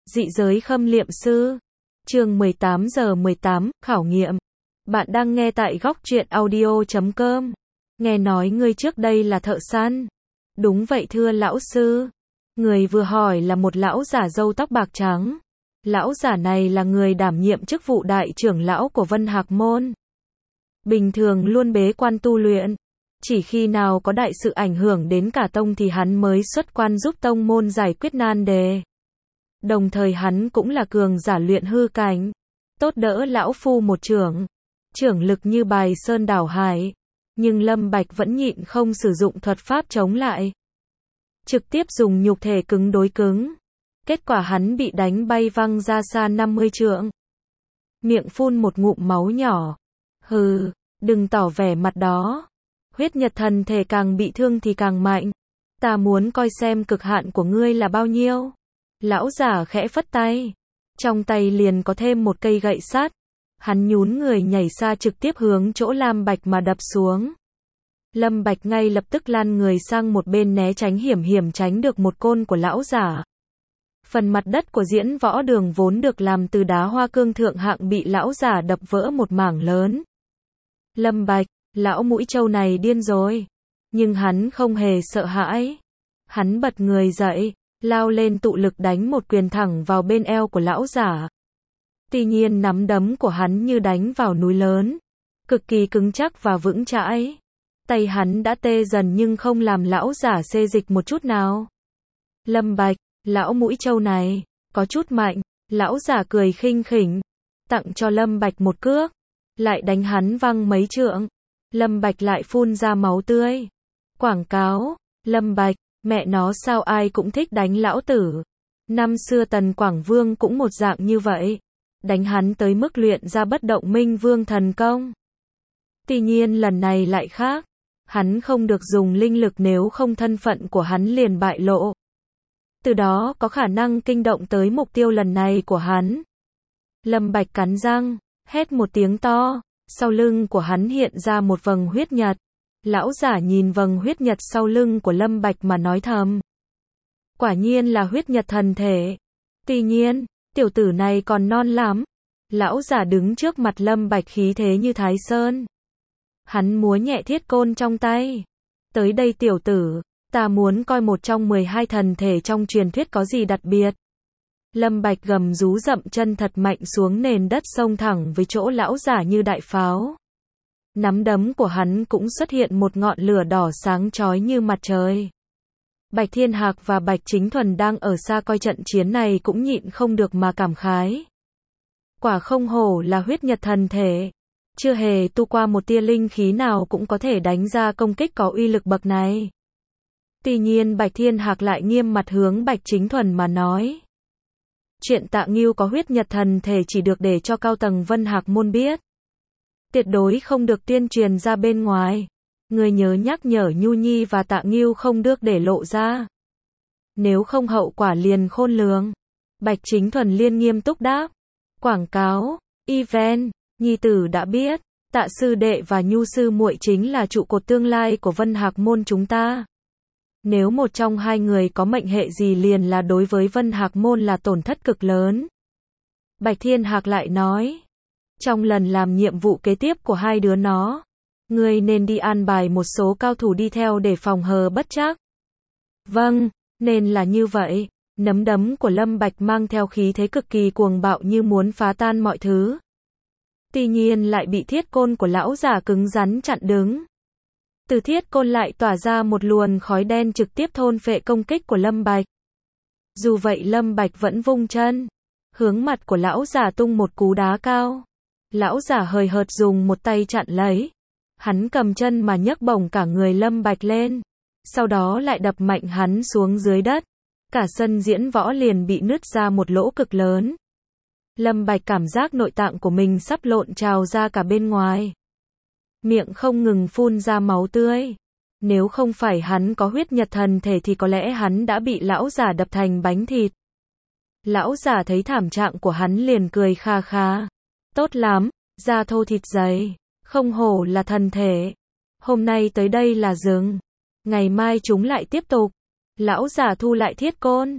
Dị giới khâm liệm sư. Chương 18 giờ 18, khảo nghiệm. Bạn đang nghe tại góc truyện audio.com. Nghe nói ngươi trước đây là thợ săn. Đúng vậy thưa lão sư. Người vừa hỏi là một lão giả râu tóc bạc trắng. Lão giả này là người đảm nhiệm chức vụ đại trưởng lão của Vân Hạc Môn. Bình thường luôn bế quan tu luyện. Chỉ khi nào có đại sự ảnh hưởng đến cả tông thì hắn mới xuất quan giúp tông môn giải quyết nan đề. Đồng thời hắn cũng là cường giả luyện hư cảnh. Tốt đỡ lão phu một chưởng. Chưởng lực như bài sơn đảo hải. Nhưng Lâm Bạch vẫn nhịn không sử dụng thuật pháp chống lại. Trực tiếp dùng nhục thể cứng đối cứng. Kết quả hắn bị đánh bay văng ra xa 50 trượng. Miệng phun một ngụm máu nhỏ. Hừ, đừng tỏ vẻ mặt đó. Huyết nhật thần thể càng bị thương thì càng mạnh. Ta muốn coi xem cực hạn của ngươi là bao nhiêu. Lão giả khẽ phất tay. Trong tay liền có thêm một cây gậy sắt. Hắn nhún người nhảy xa trực tiếp hướng chỗ Lâm Bạch mà đập xuống. Lâm Bạch ngay lập tức lăn người sang một bên né tránh hiểm tránh được một côn của lão giả. Phần mặt đất của diễn võ đường vốn được làm từ đá hoa cương thượng hạng bị lão giả đập vỡ một mảng lớn. Lâm Bạch, lão mũi trâu này điên rồi. Nhưng hắn không hề sợ hãi. Hắn bật người dậy, lao lên tụ lực đánh một quyền thẳng vào bên eo của lão giả. Tuy nhiên nắm đấm của hắn như đánh vào núi lớn. Cực kỳ cứng chắc và vững chãi. Tay hắn đã tê dần nhưng không làm lão giả xê dịch một chút nào. Lâm Bạch, lão mũi trâu này, có chút mạnh. Lão giả cười khinh khỉnh. Tặng cho Lâm Bạch một cước. Lại đánh hắn văng mấy trượng. Lâm Bạch lại phun ra máu tươi. Quảng cáo, Lâm Bạch, mẹ nó sao ai cũng thích đánh lão tử. Năm xưa Tần Quảng Vương cũng một dạng như vậy. Đánh hắn tới mức luyện ra bất động minh vương thần công. Tuy nhiên lần này lại khác. Hắn không được dùng linh lực nếu không thân phận của hắn liền bại lộ. Từ đó có khả năng kinh động tới mục tiêu lần này của hắn. Lâm Bạch cắn răng, hét một tiếng to. Sau lưng của hắn hiện ra một vầng huyết nhật. Lão giả nhìn vầng huyết nhật sau lưng của Lâm Bạch mà nói thầm. Quả nhiên là huyết nhật thần thể. Tuy nhiên, tiểu tử này còn non lắm. Lão giả đứng trước mặt Lâm Bạch khí thế như Thái Sơn. Hắn múa nhẹ thiết côn trong tay. Tới đây tiểu tử, ta muốn coi một trong 12 thần thể trong truyền thuyết có gì đặc biệt. Lâm Bạch gầm rú dậm chân thật mạnh xuống nền đất xông thẳng với chỗ lão giả như đại pháo. Nắm đấm của hắn cũng xuất hiện một ngọn lửa đỏ sáng chói như mặt trời. Bạch Thiên Hạc và Bạch Chính Thuần đang ở xa coi trận chiến này cũng nhịn không được mà cảm khái. Quả không hổ là huyết nhật thần thể. Chưa hề tu qua một tia linh khí nào cũng có thể đánh ra công kích có uy lực bậc này. Tuy nhiên Bạch Thiên Hạc lại nghiêm mặt hướng Bạch Chính Thuần mà nói. Chuyện Tạ Ngưu có huyết nhật thần thể chỉ được để cho cao tầng Vân Hạc Môn biết. Tuyệt đối không được tuyên truyền ra bên ngoài. Người nhớ nhắc nhở Nhu Nhi và Tạ Ngưu không được để lộ ra. Nếu không hậu quả liền khôn lường. Bạch Chính Thuần liên nghiêm túc đáp. Quảng cáo, event, Nhi tử đã biết. Tạ sư đệ và Nhu sư muội chính là trụ cột tương lai của Vân Hạc Môn chúng ta. Nếu một trong hai người có mệnh hệ gì liền là đối với Vân Hạc Môn là tổn thất cực lớn. Bạch Thiên Hạc lại nói. Trong lần làm nhiệm vụ kế tiếp của hai đứa nó, ngươi nên đi an bài một số cao thủ đi theo để phòng hờ bất trắc. Vâng, nên là như vậy. Nắm đấm của Lâm Bạch mang theo khí thế cực kỳ cuồng bạo như muốn phá tan mọi thứ. Tuy nhiên lại bị thiết côn của lão giả cứng rắn chặn đứng. Từ thiết côn lại tỏa ra một luồng khói đen trực tiếp thôn phệ công kích của Lâm Bạch. Dù vậy Lâm Bạch vẫn vung chân, hướng mặt của lão giả tung một cú đá cao. Lão giả hời hợt dùng một tay chặn lấy. Hắn cầm chân mà nhấc bổng cả người Lâm Bạch lên. Sau đó lại đập mạnh hắn xuống dưới đất. Cả sân diễn võ liền bị nứt ra một lỗ cực lớn. Lâm Bạch cảm giác nội tạng của mình sắp lộn trào ra cả bên ngoài. Miệng không ngừng phun ra máu tươi. Nếu không phải hắn có huyết nhật thần thể thì có lẽ hắn đã bị lão giả đập thành bánh thịt. Lão giả thấy thảm trạng của hắn liền cười kha kha. Tốt lắm, da thô thịt dày. Không hổ là thần thể. Hôm nay tới đây là dừng. Ngày mai chúng lại tiếp tục. Lão giả thu lại thiết côn.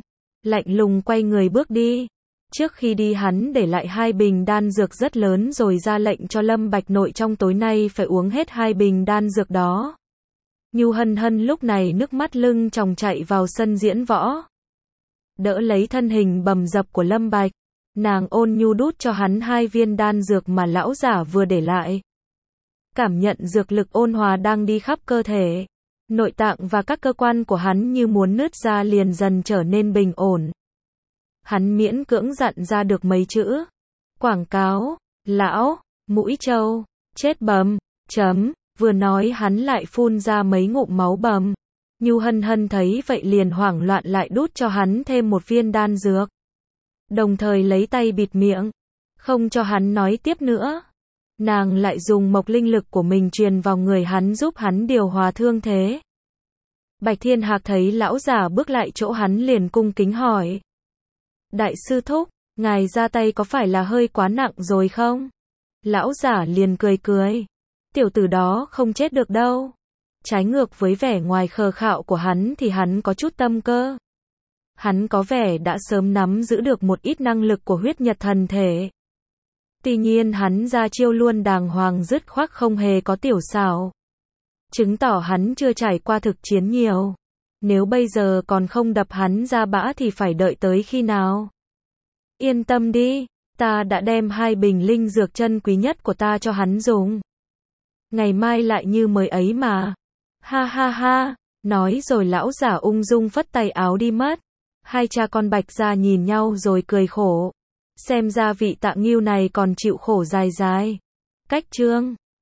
lạnh lùng quay người bước đi. Trước khi đi hắn để lại 2 bình đan dược rất lớn rồi ra lệnh cho Lâm Bạch Nội trong tối nay phải uống hết 2 bình đan dược đó. Nhu Hân Hân lúc này nước mắt lưng tròng chạy vào sân diễn võ. Đỡ lấy thân hình bầm dập của Lâm Bạch. Nàng ôn nhu đút cho hắn 2 viên đan dược mà lão giả vừa để lại. Cảm nhận dược lực ôn hòa đang đi khắp cơ thể. Nội tạng và các cơ quan của hắn như muốn nứt ra liền dần trở nên bình ổn. Hắn miễn cưỡng dặn ra được mấy chữ. Quảng cáo, lão, mũi trâu, chết bầm, chấm, vừa nói hắn lại phun ra mấy ngụm máu bầm. Nhu Hân Hân thấy vậy liền hoảng loạn lại đút cho hắn thêm 1 viên đan dược. Đồng thời lấy tay bịt miệng, không cho hắn nói tiếp nữa. Nàng lại dùng mộc linh lực của mình truyền vào người hắn giúp hắn điều hòa thương thế. Bạch Thiên Hạc thấy lão giả bước lại chỗ hắn liền cung kính hỏi. Đại sư thúc, ngài ra tay có phải là hơi quá nặng rồi không? Lão giả liền cười cười. Tiểu tử đó không chết được đâu. Trái ngược với vẻ ngoài khờ khạo của hắn thì hắn có chút tâm cơ. Hắn có vẻ đã sớm nắm giữ được một ít năng lực của huyết nhật thần thể. Tuy nhiên hắn ra chiêu luôn đàng hoàng dứt khoát không hề có tiểu xảo. Chứng tỏ hắn chưa trải qua thực chiến nhiều. Nếu bây giờ còn không đập hắn ra bã thì phải đợi tới khi nào? Yên tâm đi, ta đã đem 2 bình linh dược chân quý nhất của ta cho hắn dùng. Ngày mai lại như mới ấy mà. Ha ha ha, nói rồi lão giả ung dung phất tay áo đi mất. Hai cha con Bạch Gia nhìn nhau rồi cười khổ. Xem ra vị Tạ Ngưu này còn chịu khổ dài dài. Cách chương